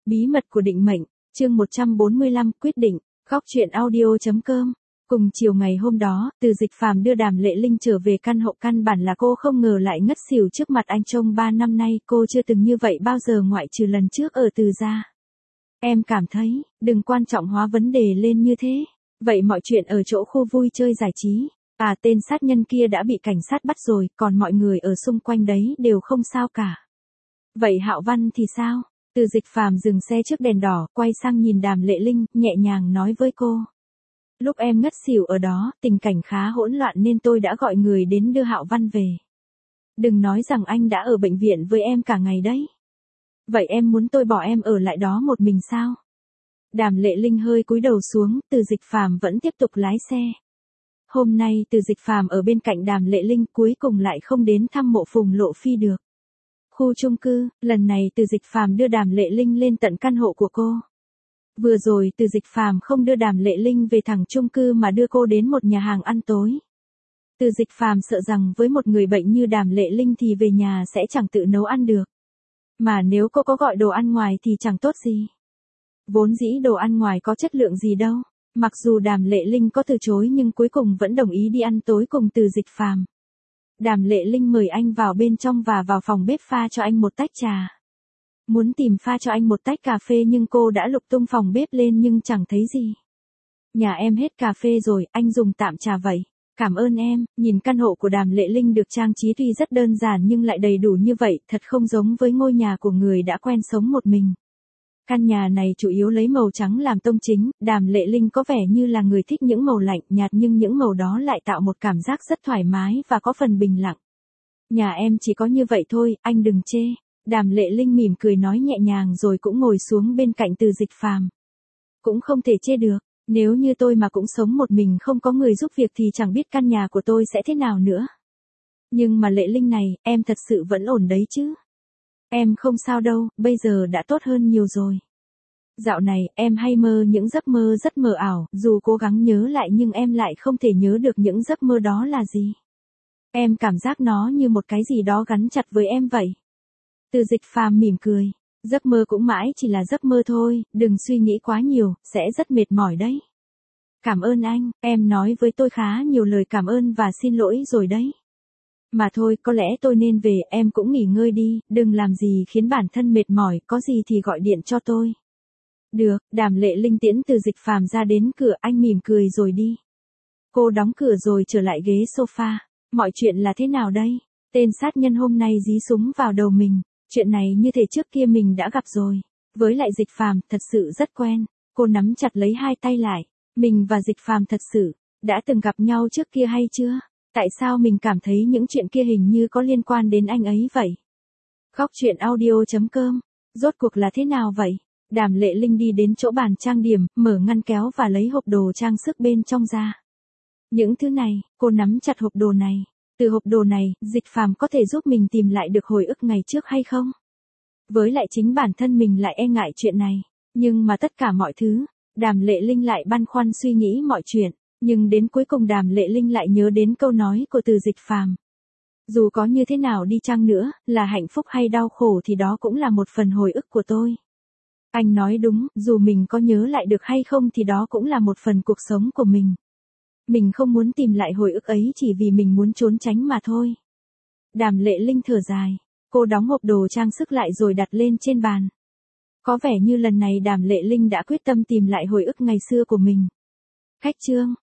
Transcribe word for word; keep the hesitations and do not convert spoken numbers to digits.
Bí mật của định mệnh, chương một trăm bốn mươi lăm, quyết định, khóc chuyện audio chấm com. Cùng chiều ngày hôm đó, Từ Dịch Phàm đưa Đàm Lệ Linh trở về căn hộ, căn bản là cô không ngờ lại ngất xỉu trước mặt anh. Trong ba năm nay cô chưa từng như vậy bao giờ, ngoại trừ lần trước ở Từ gia. Em cảm thấy, đừng quan trọng hóa vấn đề lên như thế. Vậy mọi chuyện ở chỗ khu vui chơi giải trí, à tên sát nhân kia đã bị cảnh sát bắt rồi, còn mọi người ở xung quanh đấy đều không sao cả. Vậy Hạo Văn thì sao? Từ Dịch Phàm dừng xe trước đèn đỏ, quay sang nhìn Đàm Lệ Linh, nhẹ nhàng nói với cô. Lúc em ngất xỉu ở đó, tình cảnh khá hỗn loạn nên tôi đã gọi người đến đưa Hạo Văn về. Đừng nói rằng anh đã ở bệnh viện với em cả ngày đấy. Vậy em muốn tôi bỏ em ở lại đó một mình sao? Đàm Lệ Linh hơi cúi đầu xuống, Từ Dịch Phàm vẫn tiếp tục lái xe. Hôm nay Từ Dịch Phàm ở bên cạnh Đàm Lệ Linh, cuối cùng lại không đến thăm mộ Phùng Lộ Phi được. Khu chung cư, lần này Từ Dịch Phàm đưa Đàm Lệ Linh lên tận căn hộ của cô. Vừa rồi Từ Dịch Phàm không đưa Đàm Lệ Linh về thẳng chung cư mà đưa cô đến một nhà hàng ăn tối. Từ Dịch Phàm sợ rằng với một người bệnh như Đàm Lệ Linh thì về nhà sẽ chẳng tự nấu ăn được. Mà nếu cô có gọi đồ ăn ngoài thì chẳng tốt gì. Vốn dĩ đồ ăn ngoài có chất lượng gì đâu. Mặc dù Đàm Lệ Linh có từ chối nhưng cuối cùng vẫn đồng ý đi ăn tối cùng Từ Dịch Phàm. Đàm Lệ Linh mời anh vào bên trong và vào phòng bếp pha cho anh một tách trà. Muốn tìm pha cho anh một tách cà phê nhưng cô đã lục tung phòng bếp lên nhưng chẳng thấy gì. Nhà em hết cà phê rồi, anh dùng tạm trà vậy. Cảm ơn em. Nhìn căn hộ của Đàm Lệ Linh được trang trí tuy rất đơn giản nhưng lại đầy đủ như vậy, thật không giống với ngôi nhà của người đã quen sống một mình. Căn nhà này chủ yếu lấy màu trắng làm tông chính, Đàm Lệ Linh có vẻ như là người thích những màu lạnh nhạt nhưng những màu đó lại tạo một cảm giác rất thoải mái và có phần bình lặng. Nhà em chỉ có như vậy thôi, anh đừng chê. Đàm Lệ Linh mỉm cười nói nhẹ nhàng rồi cũng ngồi xuống bên cạnh Từ Dịch Phàm. Cũng không thể chê được, nếu như tôi mà cũng sống một mình không có người giúp việc thì chẳng biết căn nhà của tôi sẽ thế nào nữa. Nhưng mà Lệ Linh này, em thật sự vẫn ổn đấy chứ? Em không sao đâu, bây giờ đã tốt hơn nhiều rồi. Dạo này, em hay mơ những giấc mơ rất mờ ảo, dù cố gắng nhớ lại nhưng em lại không thể nhớ được những giấc mơ đó là gì. Em cảm giác nó như một cái gì đó gắn chặt với em vậy. Từ Dịch Phàm mỉm cười. Giấc mơ cũng mãi chỉ là giấc mơ thôi, đừng suy nghĩ quá nhiều, sẽ rất mệt mỏi đấy. Cảm ơn anh, em nói với tôi khá nhiều lời cảm ơn và xin lỗi rồi đấy. Mà thôi, có lẽ tôi nên về, em cũng nghỉ ngơi đi, đừng làm gì khiến bản thân mệt mỏi, có gì thì gọi điện cho tôi. Được, Đàm Lệ Linh tiễn Từ Dịch Phàm ra đến cửa, anh mỉm cười rồi đi. Cô đóng cửa rồi trở lại ghế sofa. Mọi chuyện là thế nào đây? Tên sát nhân hôm nay dí súng vào đầu mình. Chuyện này như thể trước kia mình đã gặp rồi. Với lại Dịch Phàm, thật sự rất quen. Cô nắm chặt lấy hai tay lại. Mình và Dịch Phàm thật sự đã từng gặp nhau trước kia hay chưa? Tại sao mình cảm thấy những chuyện kia hình như có liên quan đến anh ấy vậy? Khóc chuyện audio chấm com. Rốt cuộc là thế nào vậy? Đàm Lệ Linh đi đến chỗ bàn trang điểm, mở ngăn kéo và lấy hộp đồ trang sức bên trong ra. Những thứ này, cô nắm chặt hộp đồ này. Từ hộp đồ này, Dịch Phàm có thể giúp mình tìm lại được hồi ức ngày trước hay không? Với lại chính bản thân mình lại e ngại chuyện này. Nhưng mà tất cả mọi thứ, Đàm Lệ Linh lại băn khoăn suy nghĩ mọi chuyện. Nhưng đến cuối cùng Đàm Lệ Linh lại nhớ đến câu nói của Từ Dịch Phàm. Dù có như thế nào đi chăng nữa, là hạnh phúc hay đau khổ thì đó cũng là một phần hồi ức của tôi. Anh nói đúng, dù mình có nhớ lại được hay không thì đó cũng là một phần cuộc sống của mình. Mình không muốn tìm lại hồi ức ấy chỉ vì mình muốn trốn tránh mà thôi. Đàm Lệ Linh thở dài. Cô đóng hộp đồ trang sức lại rồi đặt lên trên bàn. Có vẻ như lần này Đàm Lệ Linh đã quyết tâm tìm lại hồi ức ngày xưa của mình. Khách trương,